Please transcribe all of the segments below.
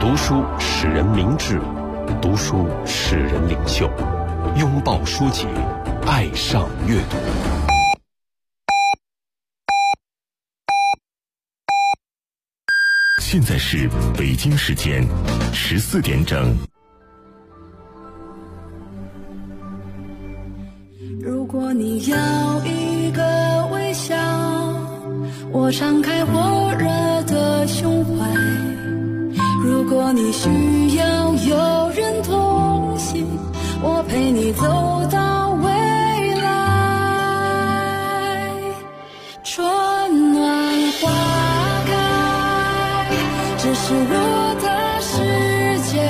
读书使人明智，读书使人领袖。拥抱书籍，爱上阅读。现在是北京时间14点整。 如果你要一个微笑，我敞开火热的胸怀。如果你需要有人同行，我陪你走到未来。春暖花开，这是我的世界。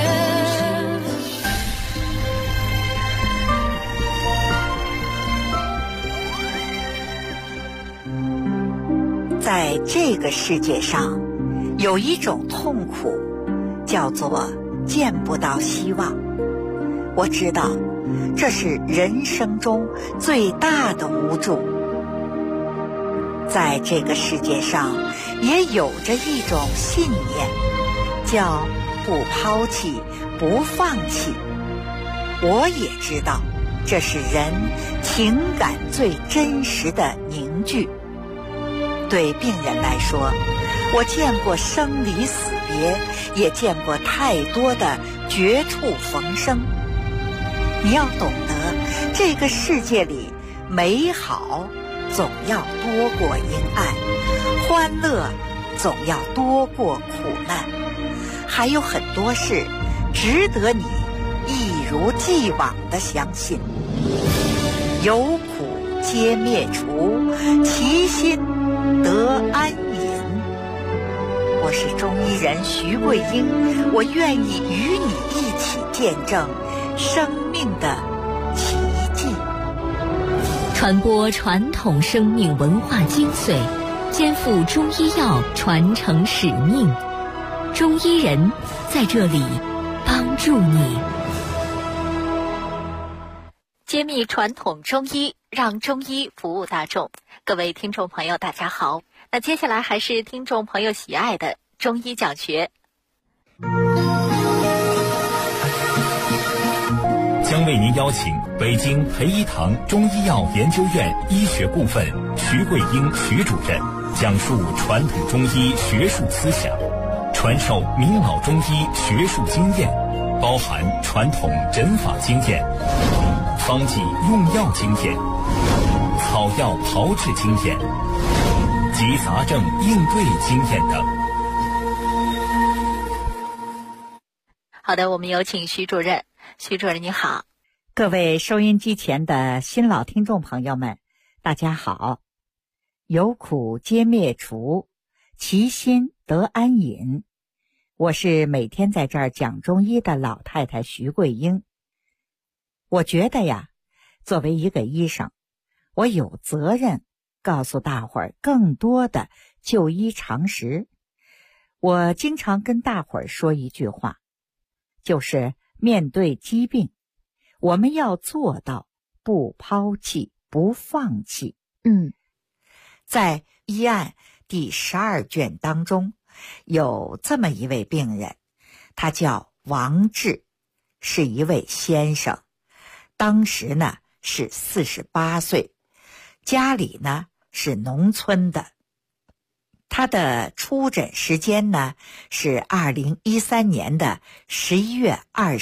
在这个世界上，有一种痛苦，叫做见不到希望。我知道，这是人生中最大的无助。在这个世界上，也有着一种信念，叫不抛弃，不放弃。我也知道，这是人情感最真实的凝聚。对病人来说，我见过生离死别，也见过太多的绝处逢生。你要懂得，这个世界里美好总要多过阴暗，欢乐总要多过苦难，还有很多事值得你一如既往地相信。有苦皆灭除，其心得安隐。我是中医人徐桂英，我愿意与你一起见证生命的奇迹， 传播传统生命文化精髓，肩负中医药传承使命。中医人在这里帮助你，揭秘传统中医，让中医服务大众。各位听众朋友大家好，那接下来还是听众朋友喜爱的中医讲学。 将为您邀请北京培一堂中医药研究院医学部分徐桂英徐主任讲述传统中医学术思想，传授名老中医学术经验，包含传统诊法经验、方剂用药经验、草药炮制经验及杂症应对经验等。 好的，我们有请徐主任。徐主任你好。 各位收音机前的新老听众朋友们，大家好。有苦皆灭除，其心得安隐。我是每天在这儿讲中医的老太太徐桂英。我觉得呀，作为一个医生，我有责任告诉大伙儿更多的就医常识。我经常跟大伙儿说一句话，就是面对疾病，我们要做到不抛弃，不放弃。在医案第12卷当中，有这么一位病人，他叫王志，是一位先生，当时呢是48岁，家里呢是农村的。他的出诊时间呢是2013年的11月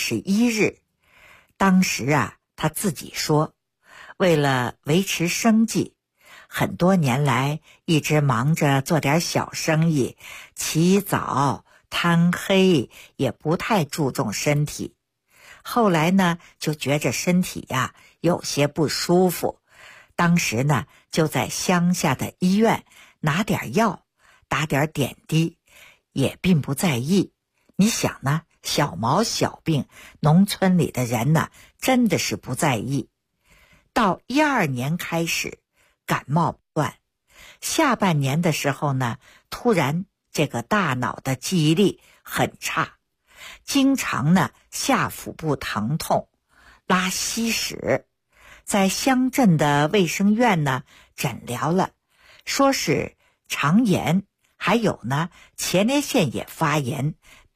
21日。当时啊，他自己说，为了维持生计，很多年来一直忙着做点小生意，起早贪黑，也不太注重身体。后来呢，就觉着身体呀有些不舒服，当时呢就在乡下的医院拿点药，打点点滴，也并不在意。你想呢，小毛小病，农村里的人呢真的是不在意。到12年开始感冒不断，下半年的时候呢，突然这个大脑的记忆力很差，经常呢下腹部疼痛，拉稀屎，在乡镇的卫生院呢诊疗了，说是肠炎，还有呢前列腺也发炎，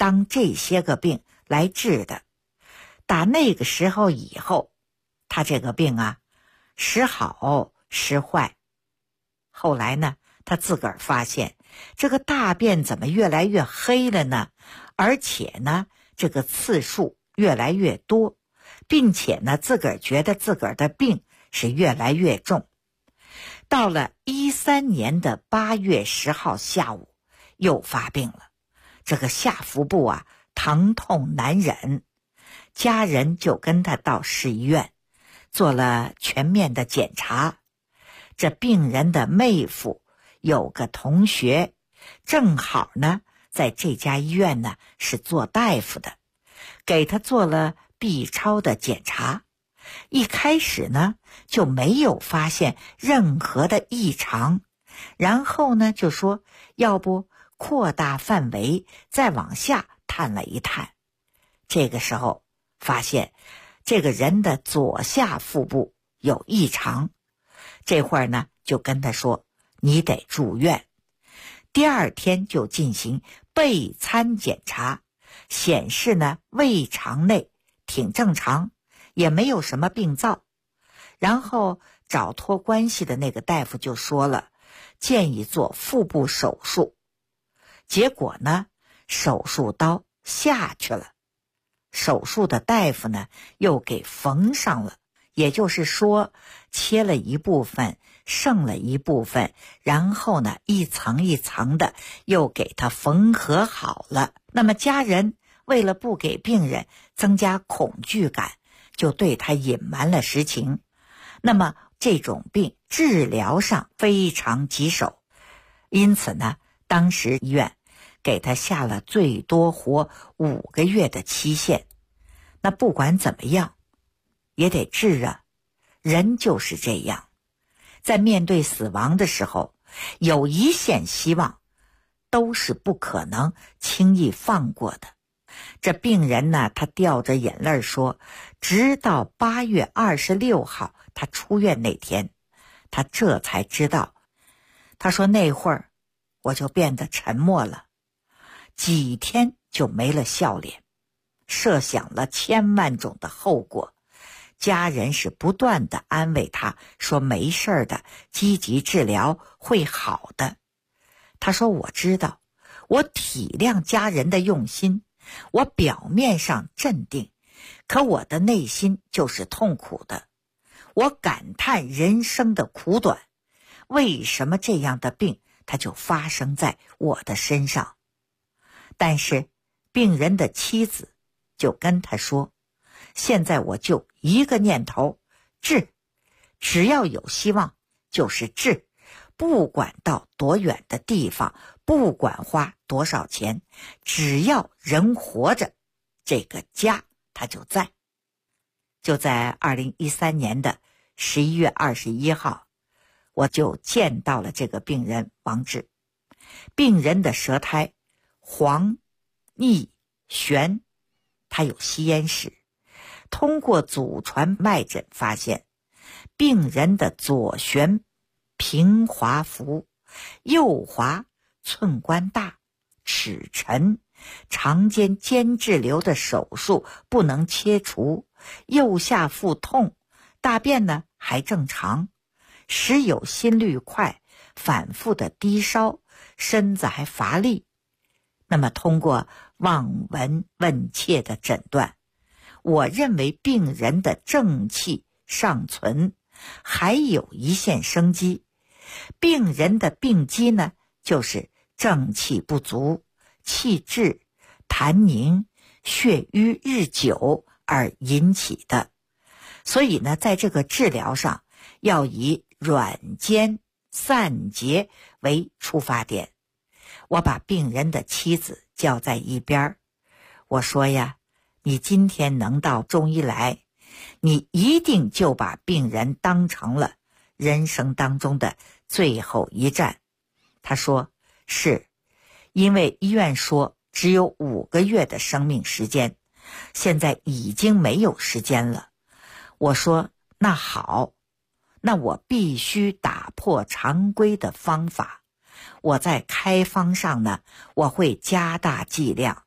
当这些个病来治的。打那个时候以后，他这个病啊，时好时坏。后来呢，他自个儿发现这个大便怎么越来越黑了呢？而且呢，这个次数越来越多，并且呢，自个儿觉得自个儿的病是越来越重。到了13年的8月10号下午，又发病了。这个下腹部啊，疼痛难忍，家人就跟他到市医院做了全面的检查。这病人的妹夫有个同学，正好呢在这家医院呢是做大夫的，给他做了 B 超的检查。一开始呢就没有发现任何的异常，然后呢就说要不扩大范围再往下探了一探。这个时候发现这个人的左下腹部有异常，这会儿呢就跟他说你得住院。第二天就进行备餐检查，显示呢胃肠内挺正常，也没有什么病灶。然后找托关系的那个大夫就说了，建议做腹部手术。结果呢，手术刀下去了，手术的大夫呢又给缝上了，也就是说切了一部分，剩了一部分，然后呢一层一层的又给他缝合好了。那么家人为了不给病人增加恐惧感，就对他隐瞒了实情。那么这种病治疗上非常棘手，因此呢，当时医院给他下了最多活5个月的期限。那不管怎么样也得治啊，人就是这样，在面对死亡的时候，有一线希望都是不可能轻易放过的。这病人呢，他掉着眼泪说，直到8月26号他出院那天，他这才知道。他说那会儿我就变得沉默了，几天就没了笑脸，设想了千万种的后果。家人是不断的安慰他，说没事的，积极治疗会好的。他说我知道，我体谅家人的用心，我表面上镇定，可我的内心就是痛苦的。我感叹人生的苦短，为什么这样的病它就发生在我的身上？但是病人的妻子就跟他说，现在我就一个念头，治，只要有希望就是治，不管到多远的地方，不管花多少钱，只要人活着，这个家它就在。就在2013年的11月21号，我就见到了这个病人王志。病人的舌苔黄、腻、悬，他有吸烟史。通过祖传脉诊发现，病人的左旋平滑浮，右滑寸关大，齿沉，肠间间质瘤的手术不能切除，右下腹痛，大便呢还正常，时有心率快，反复的低烧，身子还乏力。那么通过望闻问切的诊断，我认为病人的正气尚存，还有一线生机。病人的病机呢，就是正气不足，气滞、痰凝、血瘀日久而引起的。所以呢，在这个治疗上要以软坚散结为出发点。我把病人的妻子叫在一边，我说呀，你今天能到中医来，你一定就把病人当成了人生当中的最后一站。他说是，因为医院说只有5个月的生命时间，现在已经没有时间了。我说那好，那我必须打破常规的方法。我在开方上呢，我会加大剂量，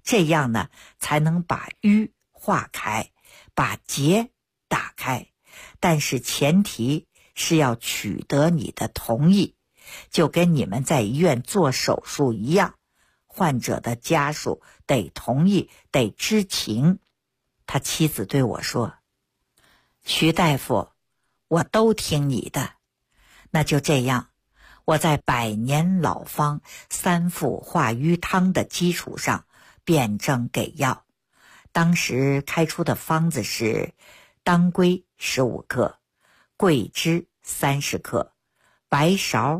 这样呢才能把瘀化开，把结打开。但是前提是要取得你的同意，就跟你们在医院做手术一样，患者的家属得同意，得知情。他妻子对我说，徐大夫，我都听你的。那就这样，我在百年老方3副化瘀汤的基础上辩证给药。当时开出的方子是当归15克，桂枝30克，白芍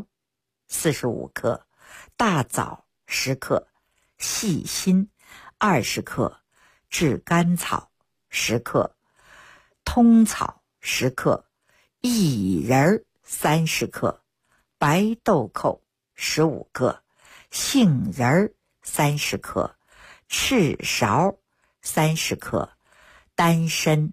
45克，大枣10克，细辛20克，炙甘草10克，通草10克，薏仁30克，白豆蔻15克，杏仁30克，赤芍30克，丹参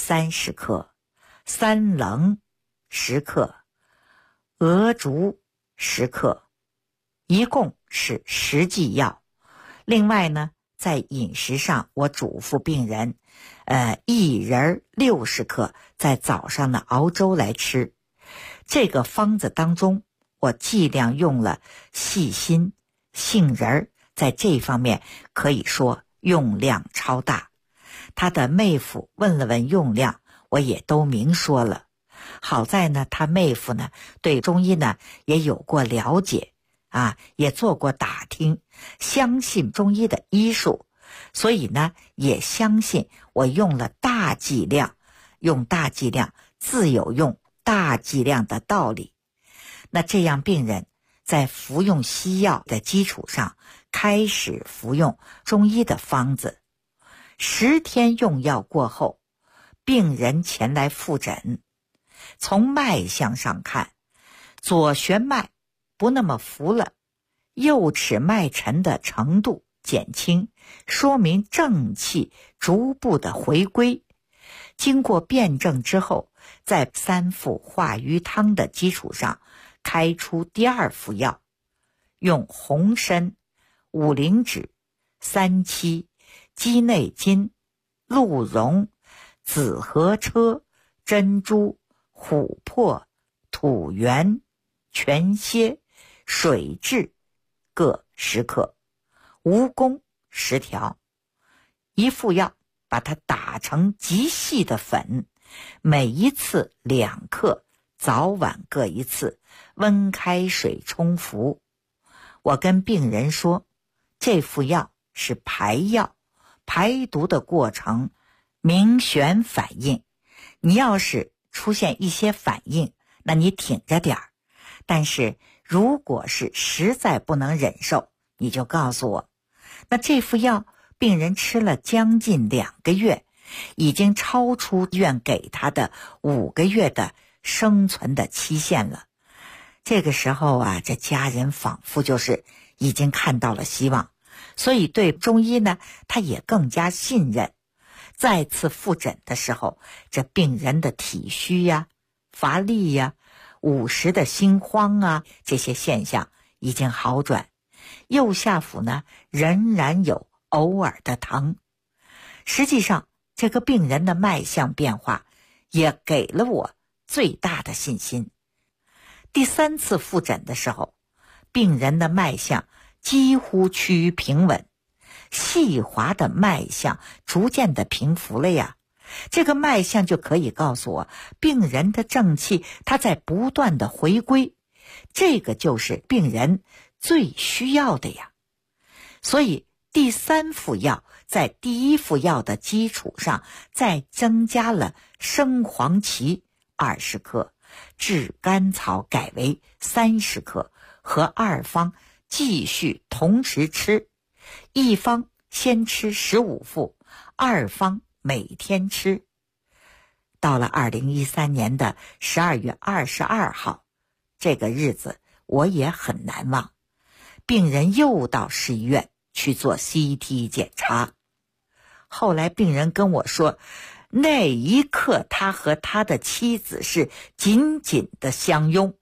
30克，三棱10克，鹅竹10克，一共是10剂药。另外呢，在饮食上我嘱咐病人，薏仁60克，在早上呢熬粥来吃。这个方子当中，我剂量用了细辛、杏仁，在这方面可以说用量超大。他的妹夫问了问用量，我也都明说了。好在呢，他妹夫呢对中医呢也有过了解也做过打听，相信中医的医术，所以呢也相信我用了大剂量，用大剂量自有用大剂量的道理。那这样病人在服用西药的基础上开始服用中医的方子。10天用药过后，病人前来复诊。从脉象上看，左旋脉不那么浮了，右尺脉沉的程度减轻，说明正气逐步的回归。经过辩证之后，在3副化瘀汤的基础上开出第2副药，用红参、五灵脂、三七、鸡内金、鹿茸、紫河车、珍珠、琥珀、土元、全蝎、水蛭各10克，蜈蚣10条。一副药把它打成极细的粉，每一次2克，早晚各一次，温开水冲服。我跟病人说，这副药是排药，排毒的过程明显反应，你要是出现一些反应，那你挺着点儿，但是如果是实在不能忍受，你就告诉我。那这副药病人吃了将近2个月，已经超出医院给他的5个月的生存的期限了。这个时候这家人仿佛就是已经看到了希望，所以对中医呢，他也更加信任。再次复诊的时候，这病人的体虚乏力午时的心慌这些现象已经好转。右下腹呢，仍然有偶尔的疼。实际上，这个病人的脉象变化也给了我最大的信心。第3次复诊的时候，病人的脉象几乎趋于平稳，细滑的脉象逐渐的平服了这个脉象就可以告诉我，病人的正气它在不断的回归，这个就是病人最需要的所以第3副药在第1副药的基础上再增加了生黄芪20克，炙甘草改为30克，和2方继续同时吃。一方先吃15副，2方每天吃。到了2013年的12月22号，这个日子我也很难忘。病人又到市医院去做 CT 检查。后来病人跟我说，那一刻他和他的妻子是紧紧的相拥，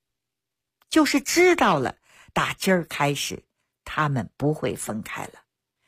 就是知道了打今儿开始他们不会分开了。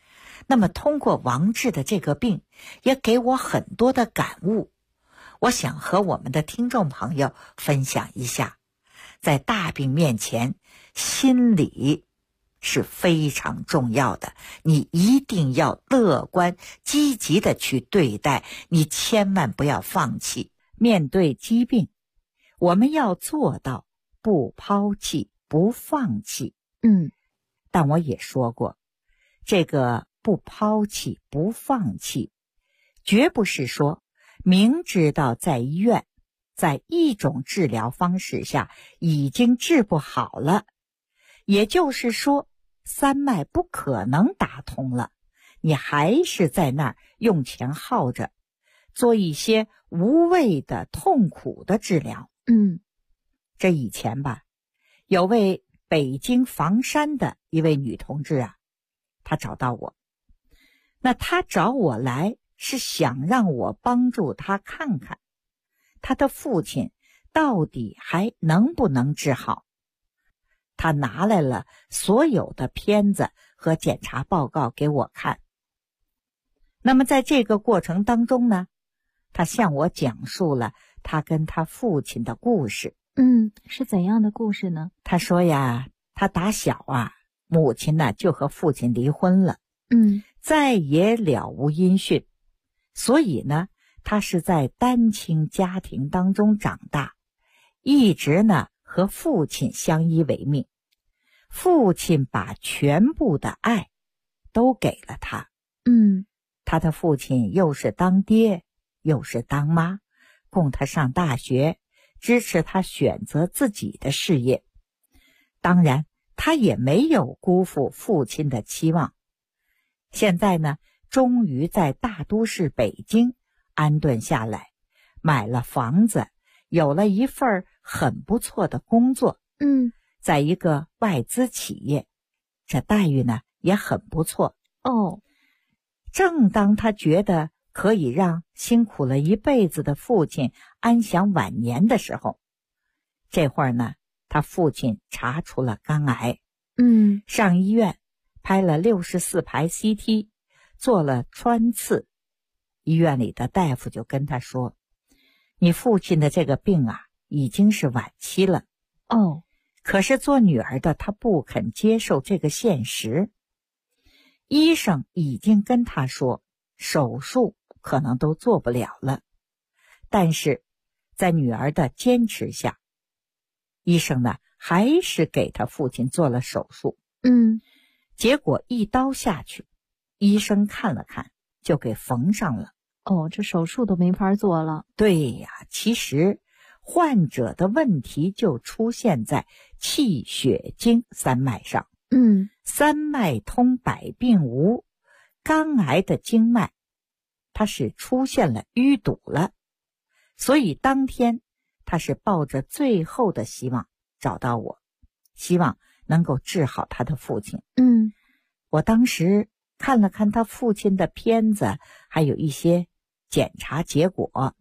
那么通过王志的这个病，也给我很多的感悟，我想和我们的听众朋友分享一下。在大病面前，心理是非常重要的，你一定要乐观积极的去对待，你千万不要放弃。面对疾病，我们要做到不抛弃不放弃。但我也说过，这个不抛弃不放弃，绝不是说明知道在医院在一种治疗方式下已经治不好了，也就是说三脉不可能打通了，你还是在那儿用钱耗着，做一些无谓的痛苦的治疗。这以前吧，有位北京房山的一位女同志啊，她找到我，那她找我来是想让我帮助她看看她的父亲到底还能不能治好。她拿来了所有的片子和检查报告给我看。那么在这个过程当中呢，她向我讲述了她跟她父亲的故事。 是怎样的故事呢？ 她说呀，她打小啊，母亲呢就和父亲离婚了，再也了无音讯，所以呢，她是在单亲家庭当中长大，一直呢和父亲相依为命。父亲把全部的爱都给了她。她的父亲又是当爹又是当妈，供她上大学，支持她选择自己的事业。当然她也没有辜负父亲的期望。现在呢，终于在大都市北京安顿下来，买了房子，有了一份很不错的工作。在一个外资企业，这待遇呢也很不错。正当他觉得可以让辛苦了一辈子的父亲安享晚年的时候，这会儿呢，他父亲查出了肝癌。上医院拍了64排 CT， 做了穿刺。医院里的大夫就跟他说，你父亲的这个病啊已经是晚期了。可是做女儿的她不肯接受这个现实。医生已经跟她说手术可能都做不了了，但是在女儿的坚持下，医生呢还是给她父亲做了手术。结果一刀下去，医生看了看就给缝上了。 这手术都没法做了。 对呀，其实患者的问题就出现在气血经三脉上。三脉通百病无，肝癌的经脉它是出现了淤堵了，所以当天他是抱着最后的希望找到我，希望能够治好他的父亲。我当时看了看他父亲的片子，还有一些检查结果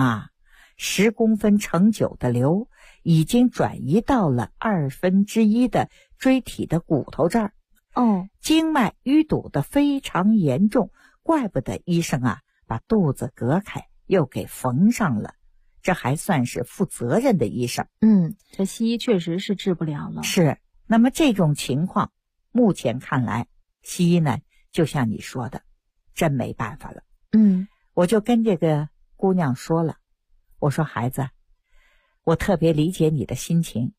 ，10公分乘9的瘤已经转移到了1/2的椎体的骨头这儿。经脉淤堵的非常严重，怪不得医生啊把肚子隔开又给缝上了，这还算是负责任的医生。 这西医确实是治不了了。 是，那么这种情况目前看来，西医呢就像你说的，真没办法了。我就跟这个姑娘说了，我说孩子，我特别理解你的心情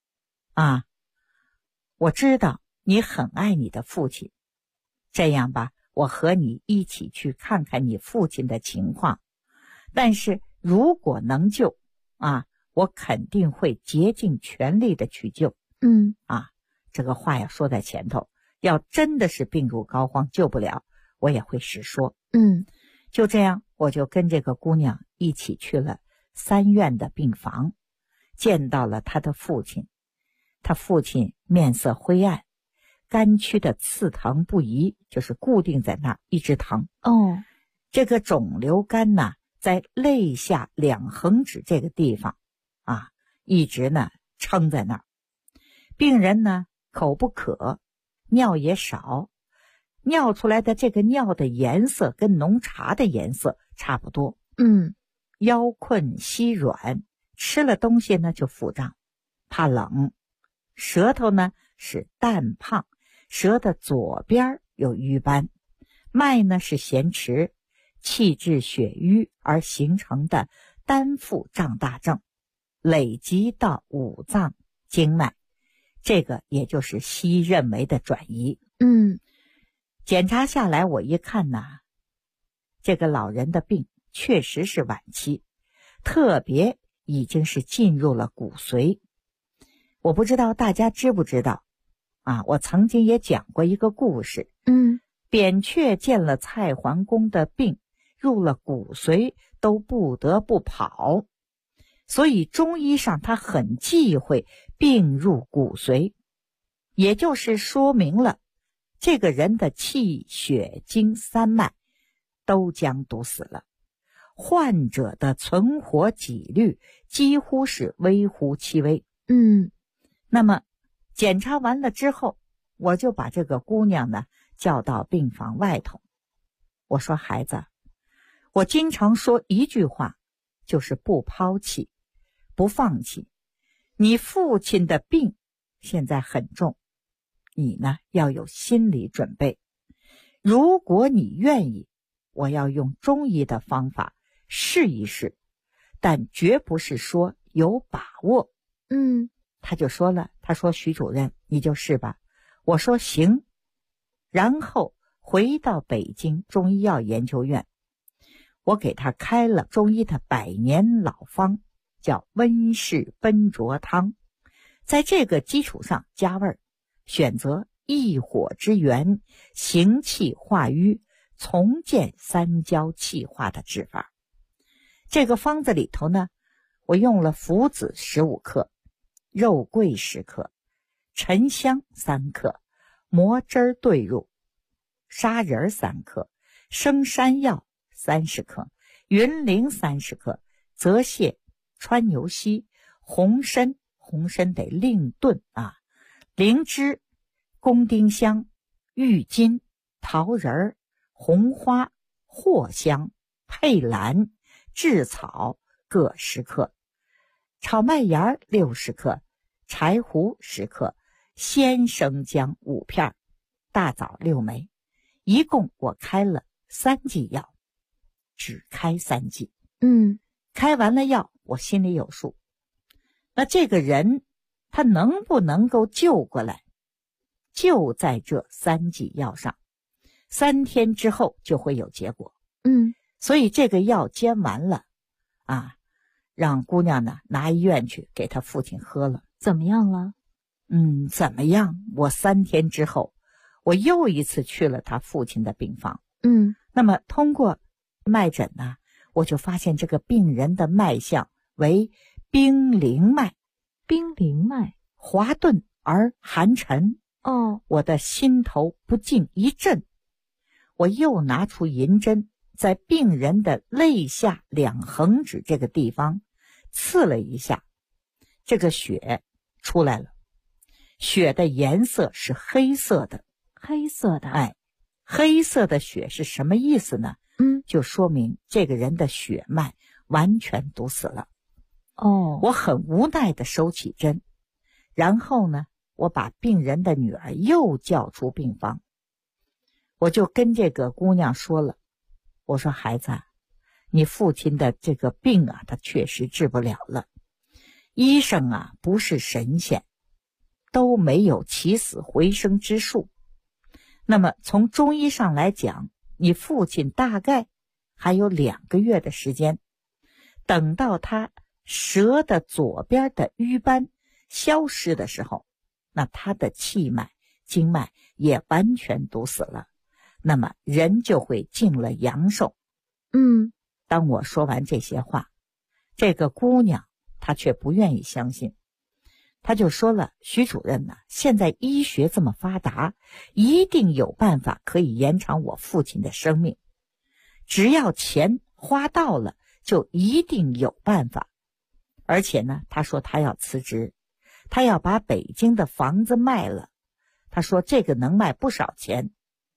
我知道你很爱你的父亲，这样吧，我和你一起去看看你父亲的情况，但是如果能救我肯定会竭尽全力的去救。这个话要说在前头，要真的是病入膏肓救不了，我也会实说。就这样，我就跟这个姑娘一起去了3院的病房，见到了她的父亲。她父亲面色灰暗，肝区的刺疼不移，就是固定在那儿一直疼。这个肿瘤肝呢，在肋下2横指这个地方一直呢撑在那儿。病人呢口不渴，尿也少， 尿出来的这个尿的颜色跟浓茶的颜色差不多。腰困膝软，吃了东西呢就腹胀，怕冷。舌头呢是淡胖，舌的左边有瘀斑，脉呢是弦迟，气滞血瘀而形成的单腹胀大症，累积到五脏经脉，这个也就是西医认为的转移。检查下来我一看呢，这个老人的病确实是晚期，特别已经是进入了骨髓。我不知道大家知不知道我曾经也讲过一个故事。扁鹊见了蔡桓公的病入了骨髓，都不得不跑，所以中医上他很忌讳病入骨髓，也就是说明了这个人的气血经三脉都将堵死了，患者的存活几率几乎是微乎其微。那么检查完了之后，我就把这个姑娘呢叫到病房外头。我说，孩子，我经常说一句话，就是不抛弃，不放弃。你父亲的病现在很重，你呢要有心理准备。如果你愿意，我要用中医的方法试一试，但绝不是说有把握。他就说了，他说，徐主任你就试吧。我说行。然后回到北京中医药研究院，我给他开了中医的100年老方，叫温氏奔浊汤，在这个基础上加味儿，选择益火之源，行气化瘀，重建三焦气化的治法。这个方子里头呢，我用了附子15克，肉桂10克，沉香3克，磨汁兑入，砂仁3克，生山药30克，云苓30克，泽泻、川牛膝、红参得另炖灵芝、宫丁香、郁金、桃仁、红花、藿香、佩兰、炙草各10克，炒麦芽60克，柴胡10克，鲜生姜5片，大枣6枚。一共我开了3剂药，只开3剂。开完了药我心里有数。那这个人他能不能够救过来，就在这3剂药上，3天之后就会有结果。所以这个药煎完了让姑娘呢拿医院去给她父亲喝了。 怎么样了？ 怎么样？我3天之后，我又一次去了他父亲的病房。那么通过脉诊呢，我就发现这个病人的脉象为冰凌脉。 冰凌脉， 滑顿而寒沉。我的心头不禁一震，我又拿出银针，在病人的肋下2横指这个地方刺了一下，这个血出来了，血的颜色是黑色的。 黑色的？ 黑色的血是什么意思呢？就说明这个人的血脉完全堵死了。我很无奈地收起针，然后呢，我把病人的女儿又叫出病房，我就跟这个姑娘说了，我说，孩子，你父亲的这个病他确实治不了了，医生不是神仙，都没有起死回生之术。那么从中医上来讲，你父亲大概还有2个月的时间，等到他舌的左边的瘀斑消失的时候，那他的气脉经脉也完全堵死了，那么人就会进了阳寿。当我说完这些话，这个姑娘她却不愿意相信，她就说了，徐主任呢，现在医学这么发达，一定有办法可以延长我父亲的生命，只要钱花到了，就一定有办法。而且呢，她说她要辞职，她要把北京的房子卖了，她说这个能卖不少钱。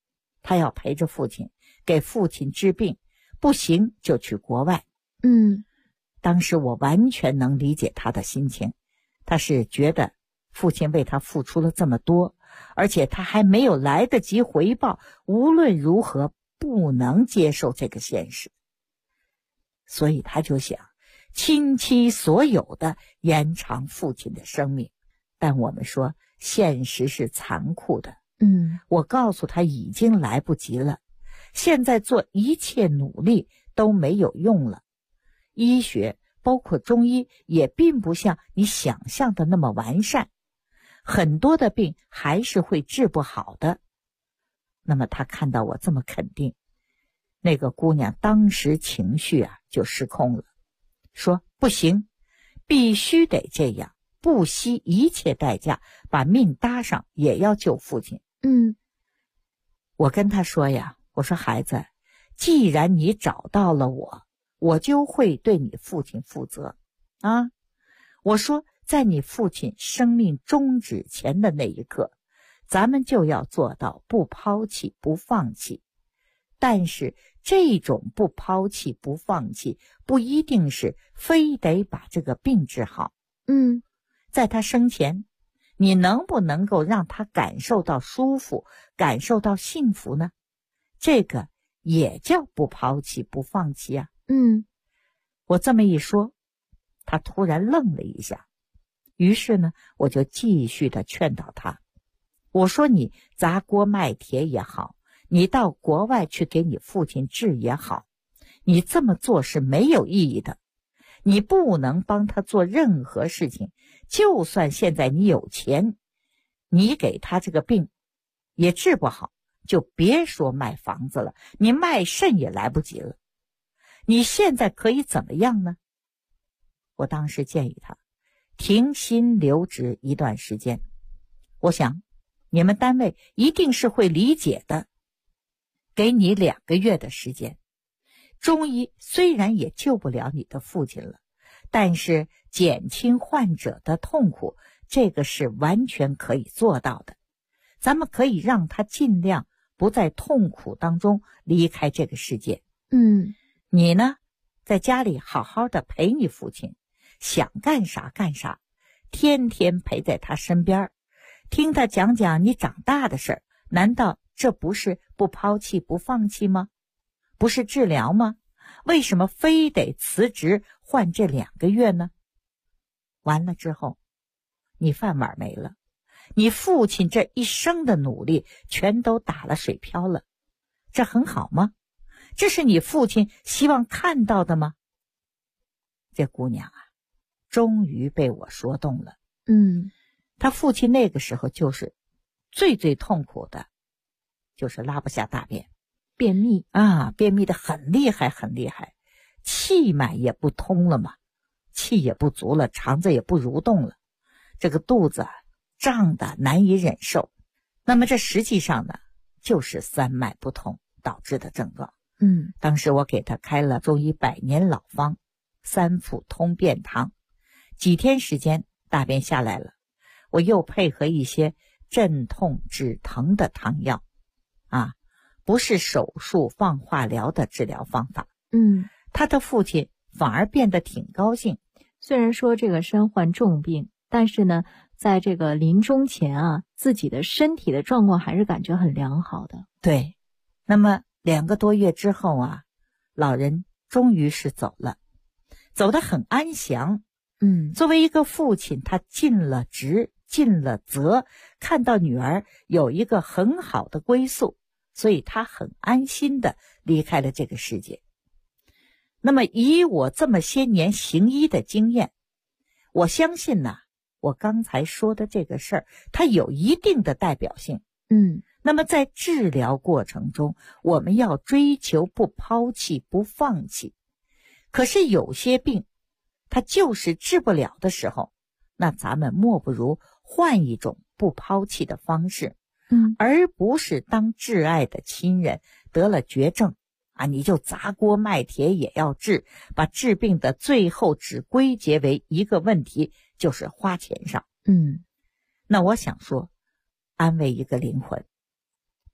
他要陪着父亲，给父亲治病，不行就去国外。当时我完全能理解他的心情，他是觉得父亲为他付出了这么多，而且他还没有来得及回报，无论如何不能接受这个现实，所以他就想倾其所有的延长父亲的生命。但我们说现实是残酷的，我告诉他已经来不及了，现在做一切努力都没有用了。医学包括中医也并不像你想象的那么完善，很多的病还是会治不好的。那么他看到我这么肯定，那个姑娘当时情绪就失控了，说不行，必须得这样，不惜一切代价把命搭上，也要救父亲。我跟他说呀，我说孩子，既然你找到了我就会对你父亲负责啊！我说在你父亲生命终止前的那一刻，咱们就要做到不抛弃不放弃。但是这种不抛弃不放弃不一定是非得把这个病治好。在他生前，你能不能够让他感受到舒服，感受到幸福呢？这个也叫不抛弃不放弃啊。我这么一说，他突然愣了一下，于是呢，我就继续的劝导他。我说你砸锅卖铁也好，你到国外去给你父亲治也好，你这么做是没有意义的。你不能帮他做任何事情，就算现在你有钱，你给他这个病也治不好，就别说卖房子了，你卖肾也来不及了。你现在可以怎么样呢？我当时建议他停薪留职一段时间，我想你们单位一定是会理解的，给你2个月的时间。中医虽然也救不了你的父亲了，但是减轻患者的痛苦，这个是完全可以做到的。咱们可以让他尽量不在痛苦当中离开这个世界。你呢，在家里好好的陪你父亲，想干啥干啥，天天陪在他身边，听他讲讲你长大的事儿，难道这不是不抛弃不放弃吗？不是治疗吗？为什么非得辞职换这2个月呢？完了之后，你饭碗没了，你父亲这一生的努力全都打了水漂了，这很好吗？这是你父亲希望看到的吗？这姑娘终于被我说动了。他父亲那个时候就是最痛苦的，就是拉不下大便， 便秘便秘的很厉害很厉害，气脉也不通了嘛，气也不足了，肠子也不蠕动了，这个肚子胀得难以忍受。那么这实际上呢，就是三脉不通导致的症状。当时我给他开了中医100年老方3附通便汤，几天时间大便下来了，我又配合一些镇痛止疼的汤药不是手术放化疗的治疗方法。他的父亲反而变得挺高兴。 虽然说这个身患重病，但是呢，在这个临终前自己的身体的状况还是感觉很良好的。 对，那么2个多月之后老人终于是走了，走得很安详。作为一个父亲，他尽了职尽了责，看到女儿有一个很好的归宿，所以他很安心的离开了这个世界。那么以我这么些年行医的经验，我相信我刚才说的这个事儿，它有一定的代表性。那么在治疗过程中，我们要追求不抛弃不放弃。可是有些病它就是治不了的时候，那咱们莫不如换一种不抛弃的方式，而不是当挚爱的亲人得了绝症你就砸锅卖铁也要治，把治病的最后只归结为一个问题，就是花钱上。那我想说，安慰一个灵魂，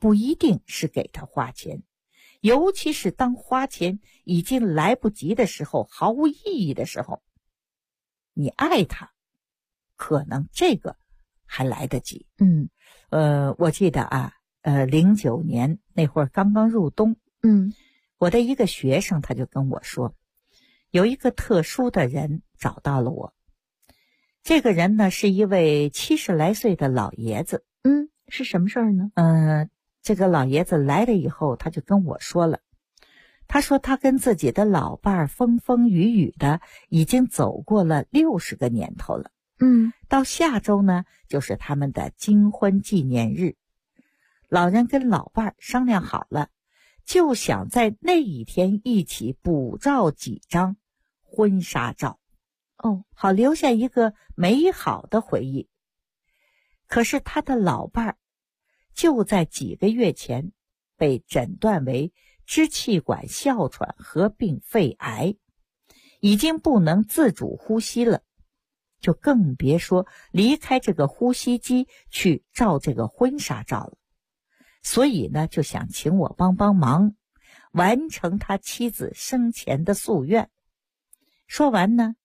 不一定是给他花钱，尤其是当花钱已经来不及的时候，毫无意义的时候，你爱他，可能这个还来得及。我记得啊，09年那会儿刚刚入冬，我的一个学生他就跟我说，有一个特殊的人找到了我。这个人呢是一位70来岁的老爷子。 是什么事儿呢？ 这个老爷子来了以后，他就跟我说了，他说他跟自己的老伴儿风风雨雨的已经走过了60个年头了。到下周呢就是他们的金婚纪念日，老人跟老伴儿商量好了，就想在那一天一起补照几张婚纱照，好留下一个美好的回忆。可是他的老伴儿就在几个月前被诊断为支气管哮喘合并肺癌，已经不能自主呼吸了，就更别说离开这个呼吸机去照这个婚纱照了。所以呢，就想请我帮帮忙，完成他妻子生前的夙愿。说完呢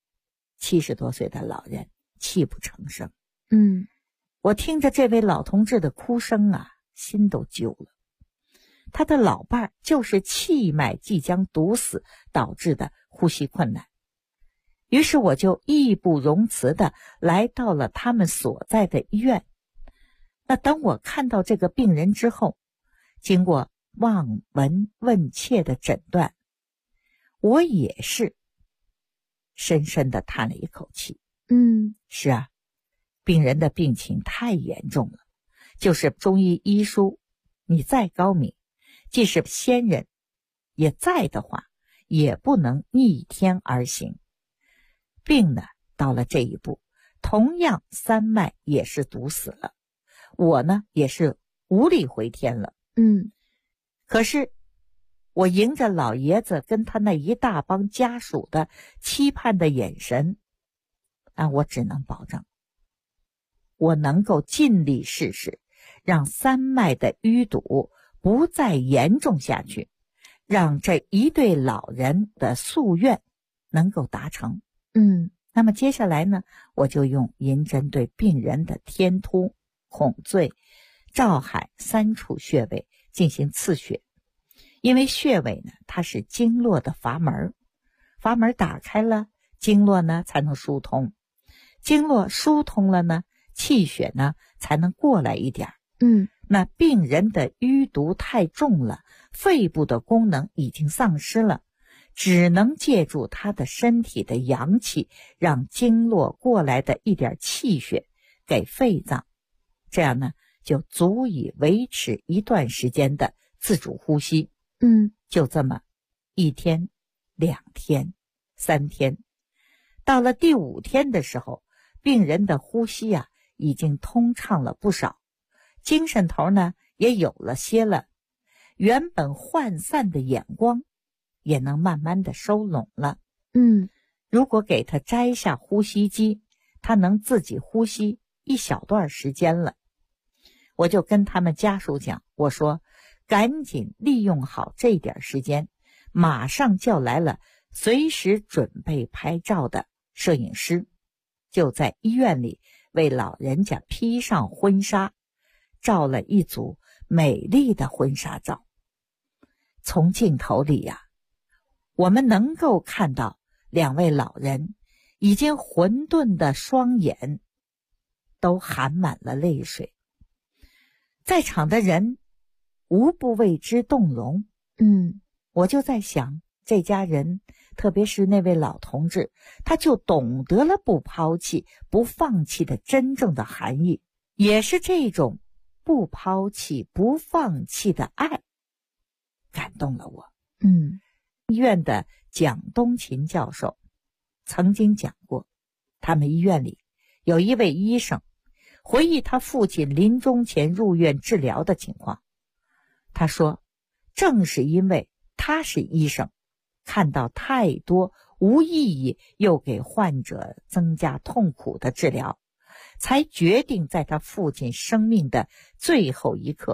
，70多岁的老人泣不成声。我听着这位老同志的哭声啊，心都揪了。他的老伴儿就是气脉即将堵死导致的呼吸困难。于是我就义不容辞地来到了他们所在的医院。那等我看到这个病人之后，经过望闻问切的诊断，我也是深深地叹了一口气。是啊，病人的病情太严重了，就是中医医书你再高明，即使先人也在的话，也不能逆天而行。病呢到了这一步，同样三脉也是堵死了，我呢也是无力回天了。可是我迎着老爷子跟他那一大帮家属的期盼的眼神，我只能保证我能够尽力试试，让三脉的淤堵不再严重下去，让这一对老人的夙愿能够达成。那么接下来呢，我就用银针对病人的天突、孔最、照海3处穴位进行刺血。因为穴位呢，它是经络的阀门，阀门打开了，经络呢才能疏通，经络疏通了呢，气血呢才能过来一点。那病人的淤毒太重了，肺部的功能已经丧失了，只能借助他的身体的阳气，让经络过来的一点气血给肺脏，这样呢就足以维持一段时间的自主呼吸。就这么1天、2天、3天，到了第5天的时候，病人的呼吸已经通畅了不少，精神头呢也有了些了，原本涣散的眼光也能慢慢的收拢了。如果给他摘下呼吸机，他能自己呼吸一小段时间了。我就跟他们家属讲，我说赶紧利用好这点时间，马上叫来了随时准备拍照的摄影师，就在医院里为老人家披上婚纱，照了一组美丽的婚纱照。从镜头里我们能够看到2位老人已经混沌的双眼都含满了泪水，在场的人无不为之动容。我就在想，这家人特别是那位老同志，他就懂得了不抛弃不放弃的真正的含义，也是这种不抛弃不放弃的爱感动了我。医院的蒋东勤教授曾经讲过，他们医院里有一位医生回忆他父亲临终前入院治疗的情况。他说，正是因为他是医生，看到太多无意义又给患者增加痛苦的治疗，才决定在他父亲生命的最后一刻，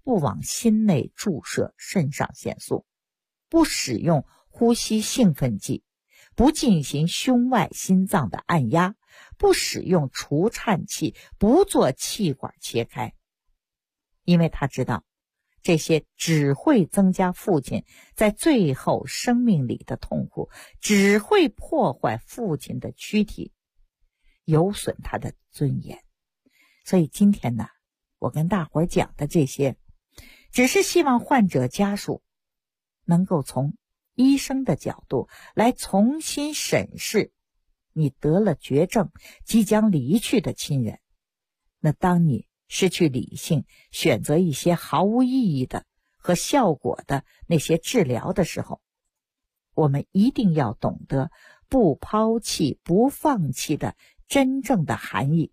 不往心内注射肾上腺素，不使用呼吸兴奋剂，不进行胸外心脏的按压，不使用除颤器，不做气管切开。因为他知道这些只会增加父亲在最后生命里的痛苦，只会破坏父亲的躯体，有损他的尊严。所以今天呢，我跟大伙儿讲的这些，只是希望患者家属能够从医生的角度来重新审视你得了绝症即将离去的亲人。那当你失去理性，选择一些毫无意义的和效果的那些治疗的时候，我们一定要懂得不抛弃不放弃的真正的含义。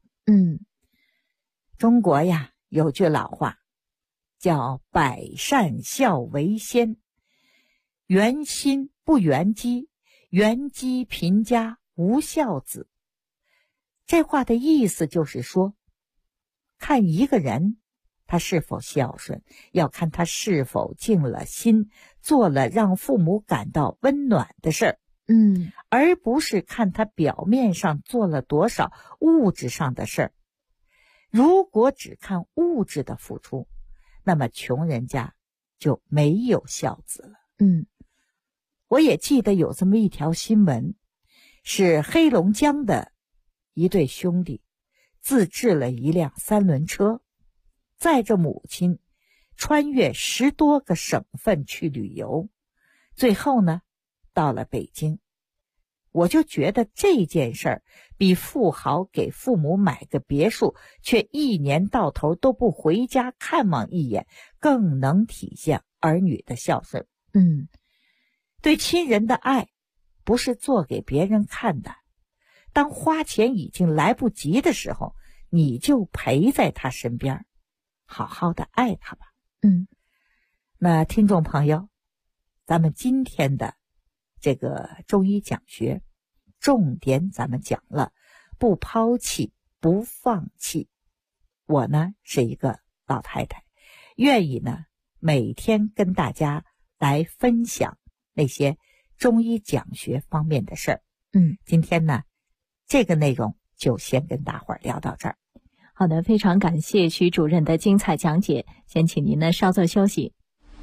中国呀有句老话叫百善孝为先，圆心不圆机，圆机贫家无孝子。这话的意思就是说，看一个人他是否孝顺，要看他是否尽了心，做了让父母感到温暖的事儿，而不是看他表面上做了多少物质上的事儿。如果只看物质的付出，那么穷人家就没有孝子了。我也记得有这么一条新闻，是黑龙江的一对兄弟自制了一辆3轮车，载着母亲穿越10多个省份去旅游，最后呢到了北京。我就觉得这件事儿比富豪给父母买个别墅却一年到头都不回家看望一眼更能体现儿女的孝顺。对亲人的爱不是做给别人看的，当花钱已经来不及的时候，你就陪在他身边，好好的爱他吧。那听众朋友，咱们今天的这个中医讲学重点咱们讲了不抛弃不放弃。我呢是一个老太太，愿意呢每天跟大家来分享那些中医讲学方面的事儿。今天呢这个内容就先跟大伙儿聊到这儿。 好的，非常感谢徐主任的精彩讲解，先请您呢稍作休息。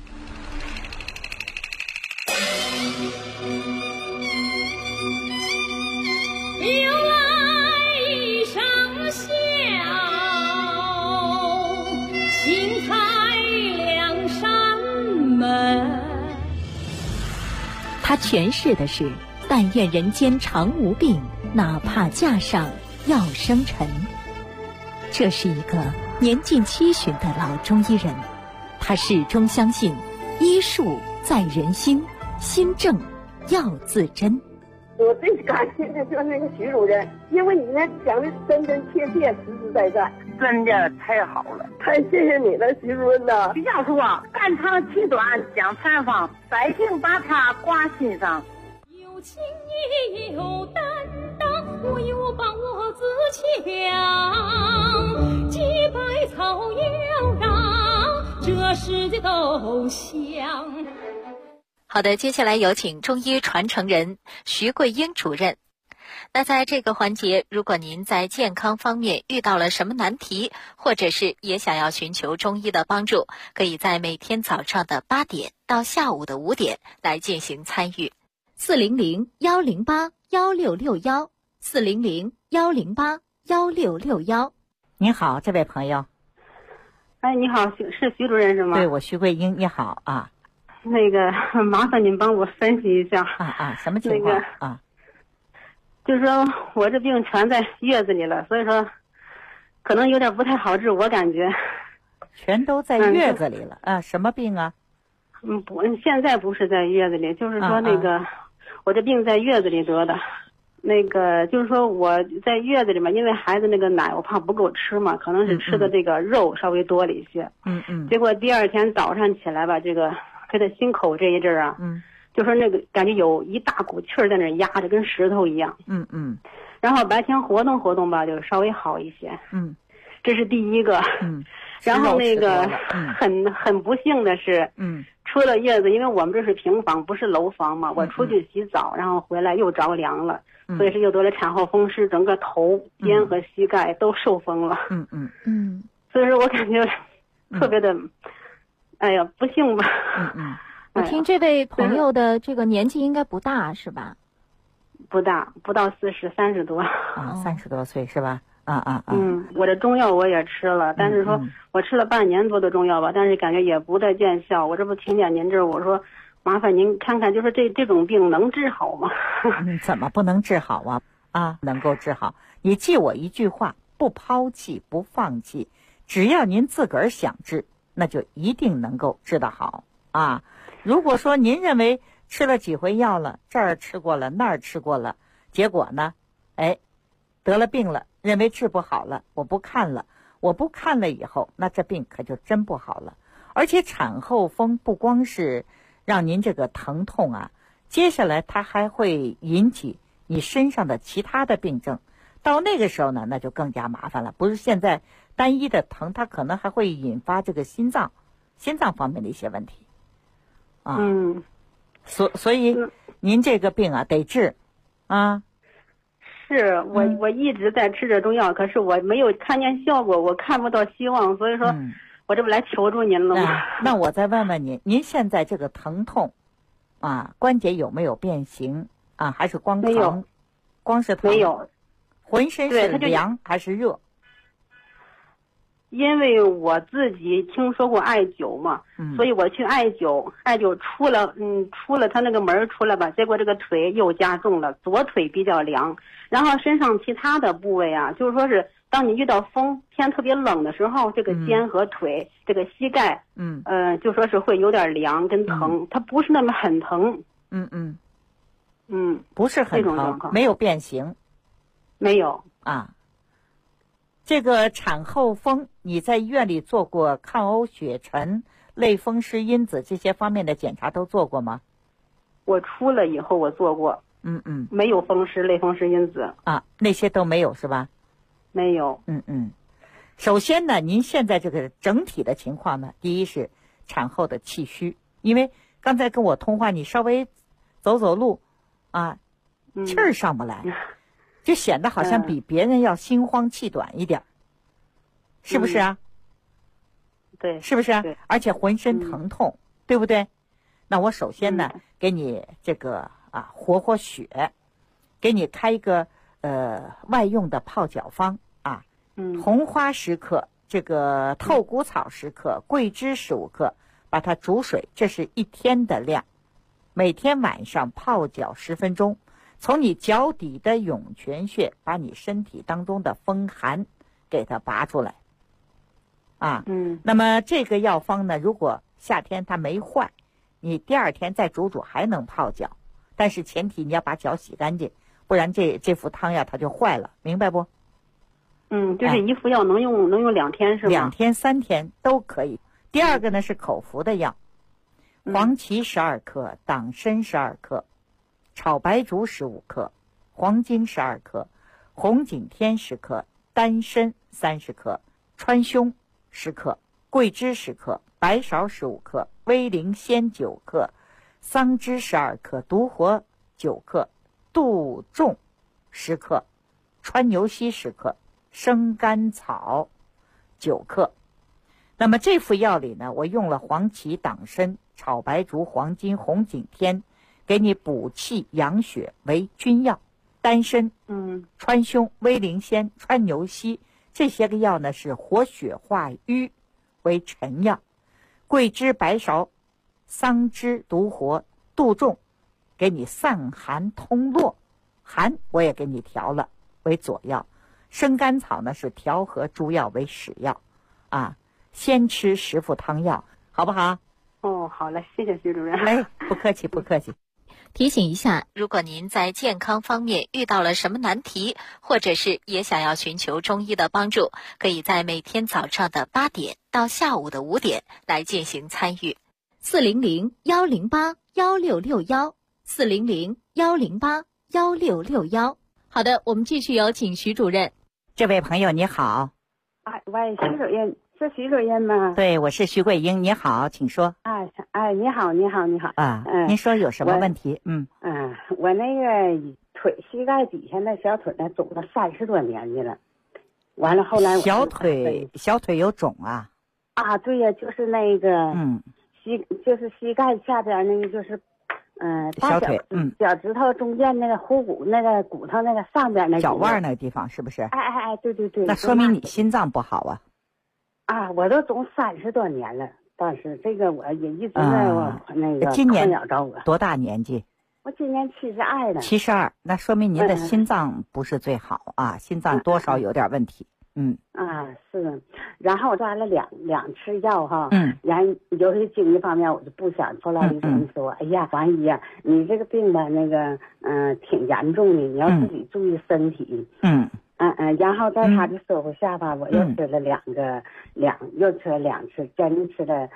他诠释的是但愿人间常无病，哪怕架上要生尘。这是一个年近70的老中医人，他始终相信医术在人心，心正要自真。 我最感谢的就是那个徐主任，因为你那讲的真真切切，实实在在，真的太好了，太谢谢你了，徐主任呐！ 徐教授啊，肝长气短讲采访，百姓把他挂心上。 有情也有担当，我有把握自强，几百草要让这世界都香。 好的，接下来有请中医传承人徐桂英主任。那在这个环节，如果您在健康方面遇到了什么难题，或者是也想要寻求中医的帮助，可以在每天早上的8点到下午的5点来进行参与。 400-108-1661，400-108-1661。 你好，这位朋友。 哎，你好，是徐主任是吗？ 对，我徐桂英，你好啊。 那个麻烦您帮我分析一下什么情况就是说我这病全在月子里了，所以说可能有点不太好治，我感觉全都在月子里了什么病啊？ 不，现在不是在月子里，就是说那个我这病在月子里得的。那个就是说我在月子里面，因为孩子那个奶我怕不够吃嘛，可能是吃的这个肉稍微多了一些。结果第2天早上起来吧，这个给他心口这一阵儿就说那个感觉有一大股气儿在那压着，跟石头一样。然后白天活动活动吧，就稍微好一些。这是第一个。 然后那个很不幸的是，出了月子，因为我们这是平房，不是楼房嘛，我出去洗澡，然后回来又着凉了，所以是又得了产后风湿，整个头、肩和膝盖都受风了。所以说我感觉特别的，哎呀，不幸吧。 我听这位朋友的这个年纪应该不大是吧？ 不大，不到40， 30多。 30多岁是吧？ 我的中药我也吃了，但是说我吃了半年多的中药吧，但是感觉也不太见效。我这不听见您这儿，我说麻烦您看看，就是这种病能治好吗？ 怎么不能治好啊？能够治好。你记我一句话，不抛弃，不放弃，只要您自个儿想治，那就一定能够治得好啊。如果说您认为吃了几回药了，这儿吃过了，那儿吃过了，结果呢，得了病了，认为治不好了，我不看了以后，那这病可就真不好了。而且产后风不光是让您这个疼痛啊，接下来它还会引起你身上的其他的病症，到那个时候呢，那就更加麻烦了。不是现在单一的疼，它可能还会引发这个心脏方面的一些问题啊。所以您这个病啊得治啊。 是我一直在吃着中药，可是我没有看见效果，我看不到希望，所以说我这不来求助您了吗？ 那我再问问您现在这个疼痛啊，关节有没有变形啊？还是光疼？ 没有， 光是疼？ 没有， 浑身是凉还是热？ 因为我自己听说过艾灸嘛，所以我去艾灸出了他那个门出来吧，结果这个腿又加重了，左腿比较凉，然后身上其他的部位啊，就是说是当你遇到风天特别冷的时候，这个肩和腿、这个膝盖，就说是会有点凉跟疼，它不是那么很疼， 不是很疼，没有变形， 没有啊。这个产后风，你在医院里做过抗欧血沉、类风湿因子这些方面的检查都做过吗？ 我出了以后我做过，没有风湿、类风湿因子啊，那些都没有是吧？ 没有。 首先呢，您现在这个整体的情况呢，第一是产后的气虚，因为刚才跟我通话，你稍微走路啊，气儿上不来。就显得好像比别人要心慌气短一点，是不是啊？ 对， 是不是啊？而且浑身疼痛，对不对？那我首先呢，给你这个活血，给你开一个外用的泡脚方啊，红花10克，这个透骨草10克，桂枝15克，把它煮水，这是1天的量，每天晚上泡脚10分钟。从你脚底的涌泉穴把你身体当中的风寒给它拔出来啊。那么这个药方呢，如果夏天它没坏，你第2天再煮还能泡脚，但是前提你要把脚洗干净，不然这副汤呀它就坏了，明白不？ 就是一副药能用2天是吗 ？2天3天都可以。第2个呢是口服的药，黄芪12克，党参12克，炒白术15克，黄精12克，红景天10克，丹参30克，川芎10克，桂枝10克，白芍15克，威灵仙9克，桑枝12克，独活9克，杜仲10克，川牛膝10克，生甘草9克。那么这副药里呢，我用了黄芪、党参、炒白术、黄精、红景天，给你补气养血为君药。丹参、川芎、威灵仙、川牛膝这些个药呢是活血化瘀为臣药。桂枝、白芍、桑枝、独活、杜仲给你散寒通络，寒我也给你调了为佐药。生甘草呢是调和诸药为使药啊。先吃10副汤药，好不好？ 好嘞，谢谢徐主任。 不客气不客气。 提醒一下，如果您在健康方面遇到了什么难题，或者是也想要寻求中医的帮助，可以在每天早上的8点到下午的5点来进行参与。400-108-1661，400-108-1661。好的，我们继续有请徐主任。 这位朋友你好。 喂，徐主任， 是徐主任吗？ 对，我是徐桂英，你好，请说。 哎，你好，你好，你好。 啊，您说有什么问题？ 我那个膝盖底下那小腿呢肿了30多年去了，完了后来我小腿有肿啊？ 啊，对呀，就是那个膝盖下边那个就是小腿脚趾头中间那个虎骨那个骨头那个上边那脚腕那个地方是不是？ 哎，对对对。 那说明你心脏不好啊。 啊，我都肿30多年了，但是这个我也一直在我那个今年困扰着我。 多大年纪？ 我今年72了。 72，那说明您的心脏不是最好啊，心脏多少有点问题。 是，然后完了两吃药哈，然后由于经济方面我就不想。后来医生说，哎呀，王姨呀，你这个病吧，那个挺严重的，你要自己注意身体。然后在他的说服下吧，我又吃了又吃了2次，将近吃了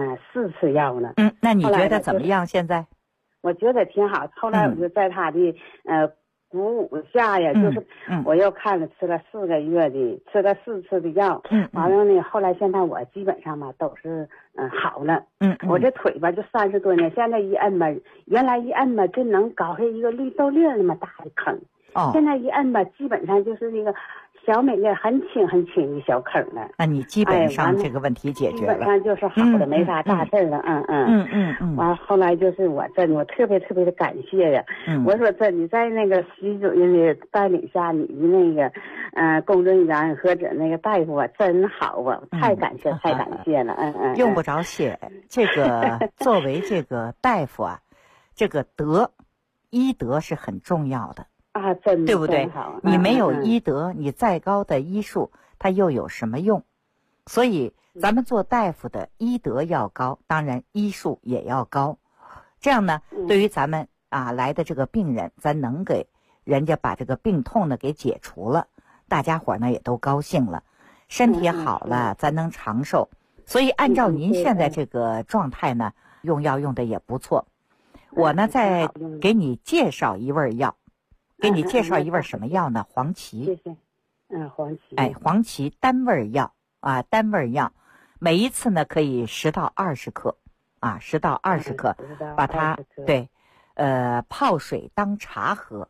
4次药呢。 那你觉得怎么样？现在？ 我觉得挺好。后来我就在他的鼓舞下呀，就是我又看了吃了4个月的，吃了4次的药。完了呢，后来现在我基本上吧都是好了。我这腿吧就30多年，现在一摁吧，原来一摁吧就能搞下一个绿豆粒那么大的坑。现在一摁吧，基本上就是那个小美粒很轻的小坑了。那你基本上这个问题解决了， 基本上就是好了，没啥大事了。完后来就是我特别的感谢呀。我说你在那个徐主任的带领下，你的那个工作人员或者那个大夫啊，真好啊，太感谢了。 用不着谢。这个作为这个大夫啊，这个医德是很重要的。 真的， 对不对？你没有医德，你再高的医术，它又有什么用？所以咱们做大夫的医德要高，当然医术也要高。这样呢，对于咱们来的这个病人，咱能给人家把这个病痛呢给解除了，大家伙呢也都高兴了，身体好了，咱能长寿。所以按照您现在这个状态呢，用药用的也不错。我呢再给你介绍一味药。给你介绍一味什么药呢？黄芪。 谢谢。黄芪。 黄芪单味药单味药，每一次呢可以10到20克，10到20克，把它泡水当茶喝。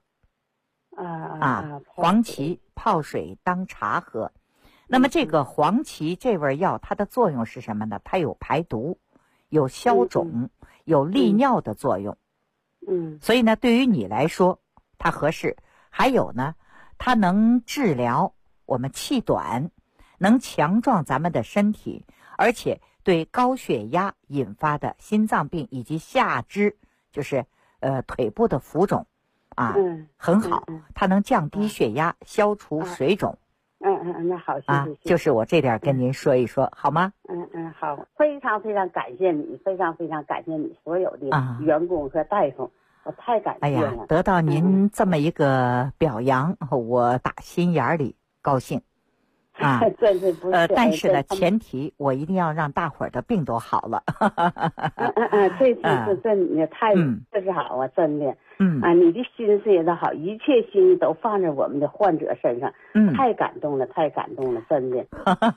黄芪泡水当茶喝。那么这个黄芪这味药，它的作用是什么呢？它有排毒，有消肿，有利尿的作用。所以呢，对于你来说，它合适。还有呢，它能治疗我们气短，能强壮咱们的身体，而且对高血压引发的心脏病以及下肢就是腿部的浮肿很好。它能降低血压，消除水肿。 那好，谢谢。 就是我这点跟您说一说，好吗？ 好，非常感谢你，非常感谢你所有的员工和大夫。我太感谢了。 得到您这么一个表扬，我打心眼里高兴真是不是。 但是呢，前提我一定要让大伙儿的病都好了。 这次是真的太这是好啊，真的。你的心思也都好，一切心意都放在我们的患者身上。太感动了，真的。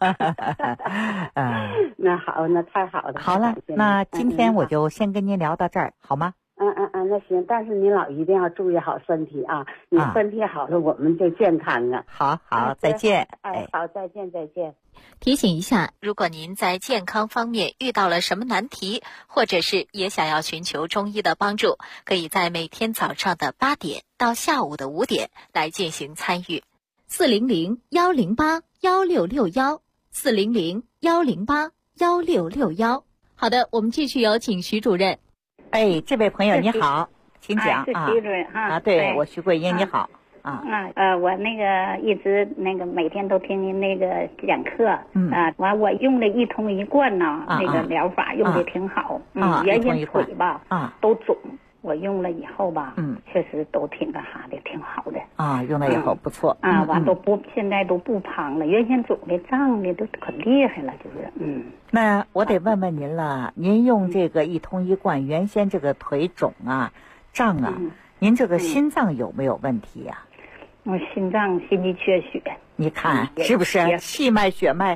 那好，那太好了。 好了，那今天我就先跟您聊到这儿，好吗？ 那行，但是您老一定要注意好身体啊！你身体好了，我们就健康啊！ 好，再见。 好，再见。 提醒一下，如果您在健康方面遇到了什么难题，或者是也想要寻求中医的帮助，可以在每天早上的8点到下午的5点来进行参与。400-108-1661，400-108-1661。好的，我们继续有请徐主任。 这位朋友你好，请讲。 是徐主任对，我徐桂英，你好。 我那个一直那个每天都听您那个讲课。完我用了一通一贯呢，那个疗法用的挺好。原先腿吧都肿，我用了以后吧，确实都挺干啥的，挺好的。 用了以后不错。 完现在都不胖了，原先肿的胀的都可厉害了，就是。 那我得问问您了，您用这个一通一贯，原先这个腿肿胀您这个心脏有没有问题呀？ 我心脏心肌缺血。 你看是不是？气脉血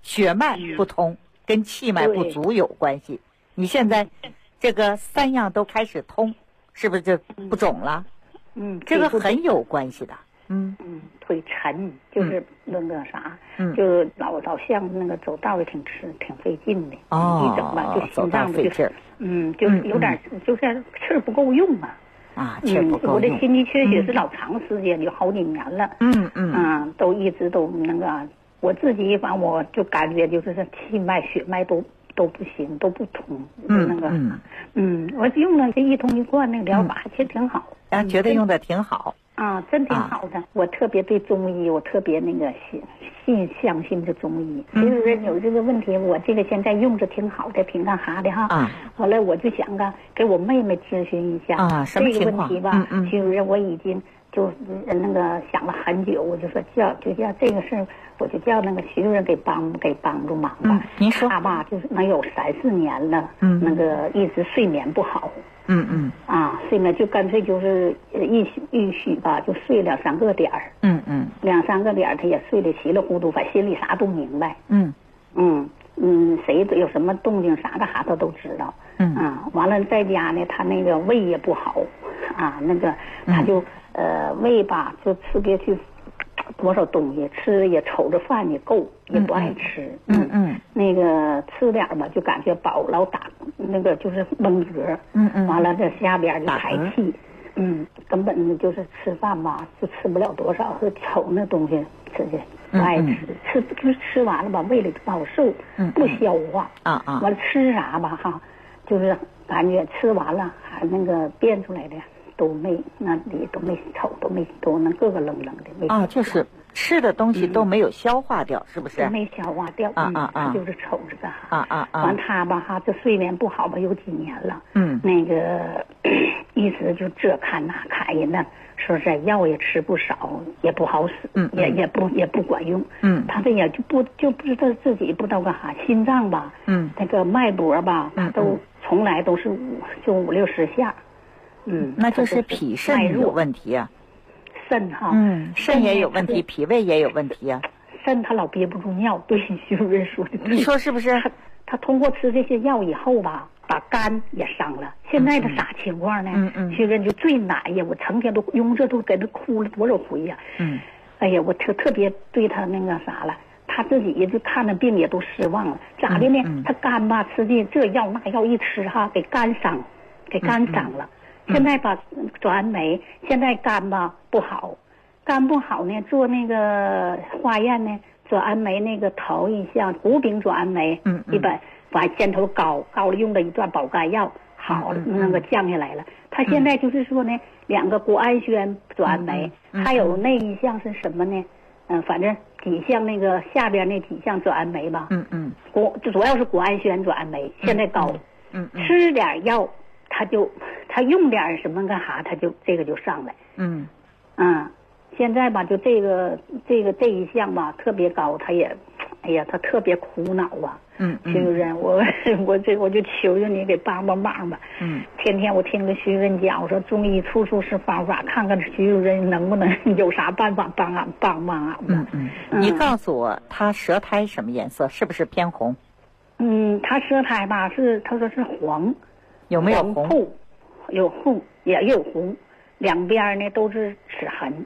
血脉不通，跟气脉不足有关系。你现在这个3样都开始通，是不是就不肿了？这个很有关系的。 腿沉，就是那个啥，就老像那个走道也挺费劲的。一整吧就心脏费劲， 就是有点就是气儿不够用啊。 气儿不够用。 我这心肌缺血是老长时间，有好几年了。都一直都那个，我自己反正我就感觉就是这气脉血脉都不行，都不通。我用了这一通一贯那个疗法，其实挺好。 觉得用的挺好。 真挺好的。我特别对中医，我特别那个相信这中医。其实有这个问题，我这个现在用着挺好的，挺干哈的哈。后来我就想给我妹妹咨询一下什么这个问题吧。其实我已经就那个想了很久，我就说叫这个事儿，我就叫那个徐主任给帮助忙吧。 您说他吧，就是能有3-4年了，那个一直睡眠不好。睡眠就干脆就是一宿吧，就睡2-3个点儿。2-3个点儿，他也睡得稀里糊涂，反正心里啥都明白。谁有什么动静啥干啥他都知道。完了在家呢，他那个胃也不好那个他就胃吧就吃别去多少东西，吃也瞅着饭也够，也不爱吃。那个吃点吧就感觉饱，老打那个就是闷嗝。完了这下边就排气。根本就是吃饭吧就吃不了多少，是瞅那东西吃的不爱吃，就是吃完了吧胃里不好受，不消化。完了吃啥吧哈，就是感觉吃完了还那个变出来的都没，那里都没瞅，都那个愣愣的没。 就是吃的东西都没有消化掉，是不是？ 都没消化掉。就是瞅着干哈。完他吧哈，这睡眠不好吧，有几年了。那个一直就这看那看人呢，说是药也吃不少，也不好使，也不管用。他这也就不知道自己不知道干哈，心脏吧，那个脉搏吧，他都从来都是50-60下。 那就是脾肾有问题啊。 肾哈， 肾也有问题，脾胃也有问题啊。 肾他老憋不住尿，对徐主任说的。 你说是不是？ 他通过吃这些药以后吧，把肝也伤了。现在他啥情况呢？徐主任就最难呀，我成天都用这都给他哭了多少回呀。哎呀，我特别对他那个啥了，他自己就看着病也都失望了。咋的呢？他肝吧吃的这药那药一吃哈，给肝伤了。现在吧转氨酶，现在肝吧不好，肝不好呢，做那个化验呢，转氨酶那个头一项谷丙转氨酶，一般把箭头高了，用了一段保肝药，好了，那个降下来了。他现在就是说呢，2个谷氨酰转氨酶，还有那一项是什么呢？反正几项那个下边那几项转氨酶吧，主要是谷氨酰转氨酶，现在高，吃点药。他用点什么干哈，他就这个就上来。现在吧，就这一项吧特别高，他也，哎呀，他特别苦恼啊。徐主任，我就求求你给帮吧。天天我听着徐主任讲，我说中医处处是方法，看看徐主任能不能有啥办法帮俺吧。 你告诉我，他舌苔什么颜色？是不是偏红？ 他舌苔吧他说是黄。 有没有红？ 有红，也有红，两边呢都是齿痕。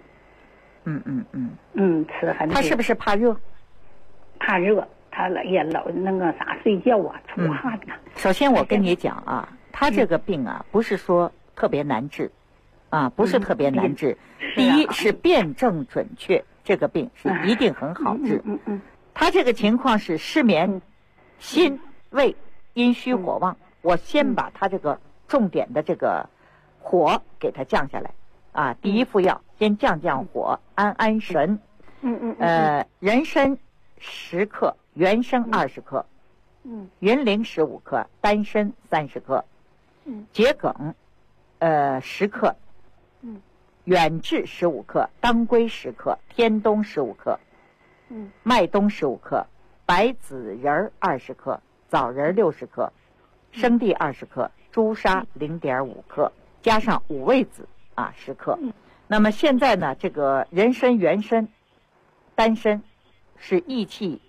齿痕。 他是不是怕热？ 怕热，他也老那个啥睡觉啊，出汗呐。 首先我跟你讲啊，他这个病啊，不是说特别难治，不是特别难治。第一是辨证准确，这个病是一定很好治。他这个情况是失眠、心胃阴虚火旺。我先把他这个重点的这个火给他降下来第一副药先降火，安神。人参10克，原参20克，云苓15克，丹参30克，桔梗10克，远志15克，当归10克，天冬15克，麦冬15克，白子仁20克，枣仁60克，生地20克，朱砂0.5克，加上五味子10克。那么现在呢，这个人参、原参、丹参是益气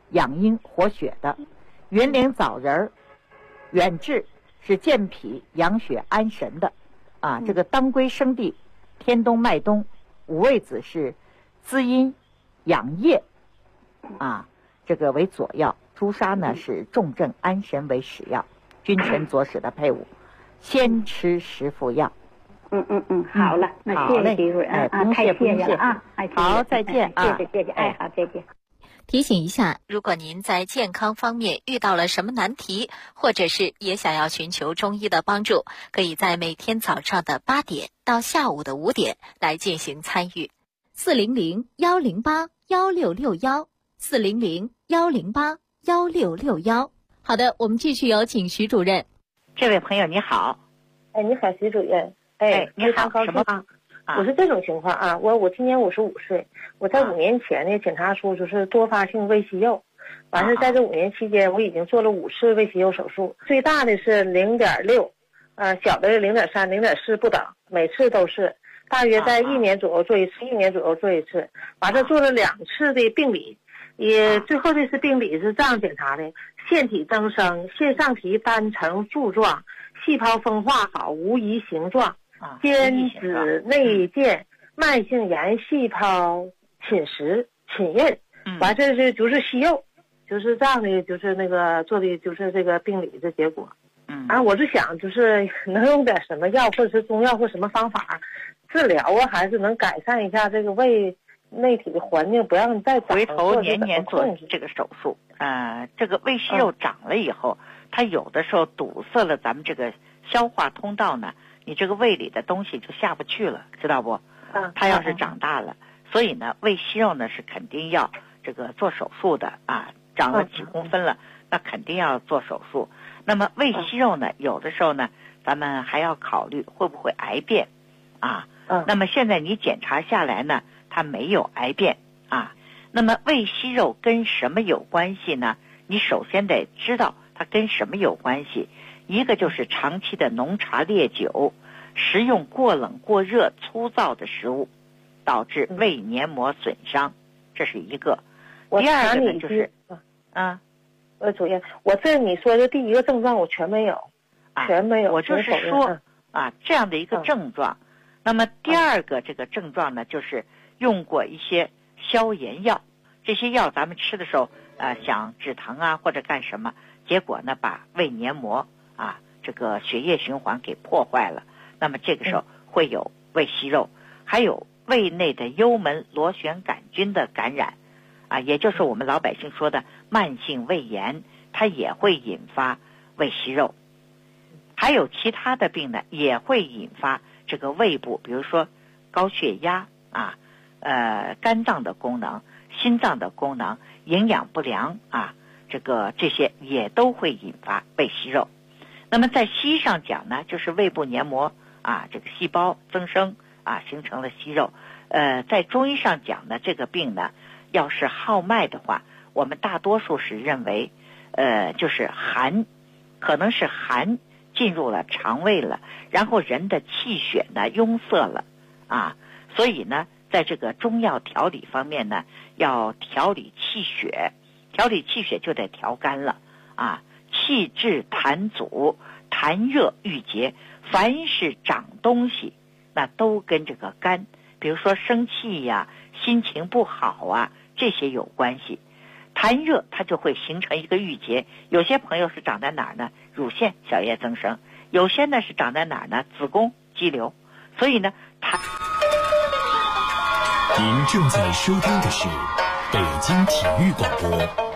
养阴活血的；云苓枣仁、远志是健脾养血安神的。这个当归生地、天冬麦冬、五味子是滋阴养液，这个为佐药；朱砂呢是重症安神为使药，君臣佐使的配伍，先吃10服药。 好了，那谢谢徐主任太谢谢了啊！ 好，再见啊！谢谢，好，再见。 提醒一下，如果您在健康方面遇到了什么难题，或者是也想要寻求中医的帮助，可以在每天早上的8点到下午的5点来进行参与。400-108-1661，400-108-1661。好的，我们继续有请徐主任。 这位朋友你好。 你好，徐主任。 你好， 高兴啊！我是这种情况啊，我今年55岁，我在5年前呢检查出就是多发性胃息肉，完事在这5年期间我已经做了5次胃息肉手术，最大的是0.6，小的0.3、0.4不等，每次都是大约在1年左右做一次，1年左右做一次，完了做了2次的病理，也最后这次病理是这样检查的：腺体增生，腺上皮单层柱状，细胞分化好，无移形状，间质内见，慢性炎细胞侵蚀侵印，完这是就是息肉，就是这样的，就是那个做的就是这个病理的结果。我是想就是能用点什么药，或者是中药或什么方法治疗啊，还是能改善一下这个胃内体的环境，不让再长。 回头年年做这个手术，这个胃息肉长了以后，它有的时候堵塞了咱们这个消化通道呢，你这个胃里的东西就下不去了，知道不？它要是长大了，所以呢，胃息肉呢是肯定要这个做手术的长了几公分了，那肯定要做手术。那么胃息肉呢，有的时候呢，咱们还要考虑会不会癌变那么现在你检查下来呢，它没有癌变那么胃息肉跟什么有关系呢？你首先得知道它跟什么有关系。一个就是长期的浓茶烈酒，食用过冷过热粗糙的食物，导致胃黏膜损伤，这是一个。第二个呢就是主任，我这你说的第一个症状我全没有，全没有。 我就是说这样的一个症状。那么第二个这个症状呢，就是用过一些消炎药，这些药咱们吃的时候想止疼或者干什么，结果呢把胃黏膜这个血液循环给破坏了，那么这个时候会有胃息肉，还有胃内的幽门螺旋杆菌的感染也就是我们老百姓说的慢性胃炎，它也会引发胃息肉。还有其他的病呢，也会引发这个胃部，比如说高血压肝脏的功能、心脏的功能、营养不良这些也都会引发胃息肉。那么在西医上讲呢，就是胃部黏膜这个细胞增生形成了息肉。在中医上讲呢，这个病呢，要是号脉的话，我们大多数是认为就是寒，可能是寒进入了肠胃了，然后人的气血呢壅塞了所以呢，在这个中药调理方面呢，要调理气血，调理气血就得调肝了气滞痰阻，痰热郁结，凡是长东西那都跟这个肝，比如说生气心情不好这些有关系。痰热它就会形成一个郁结，有些朋友是长在哪儿呢？乳腺小叶增生，有些呢是长在哪儿呢？子宫肌瘤。所以呢您正在收听的是北京体育广播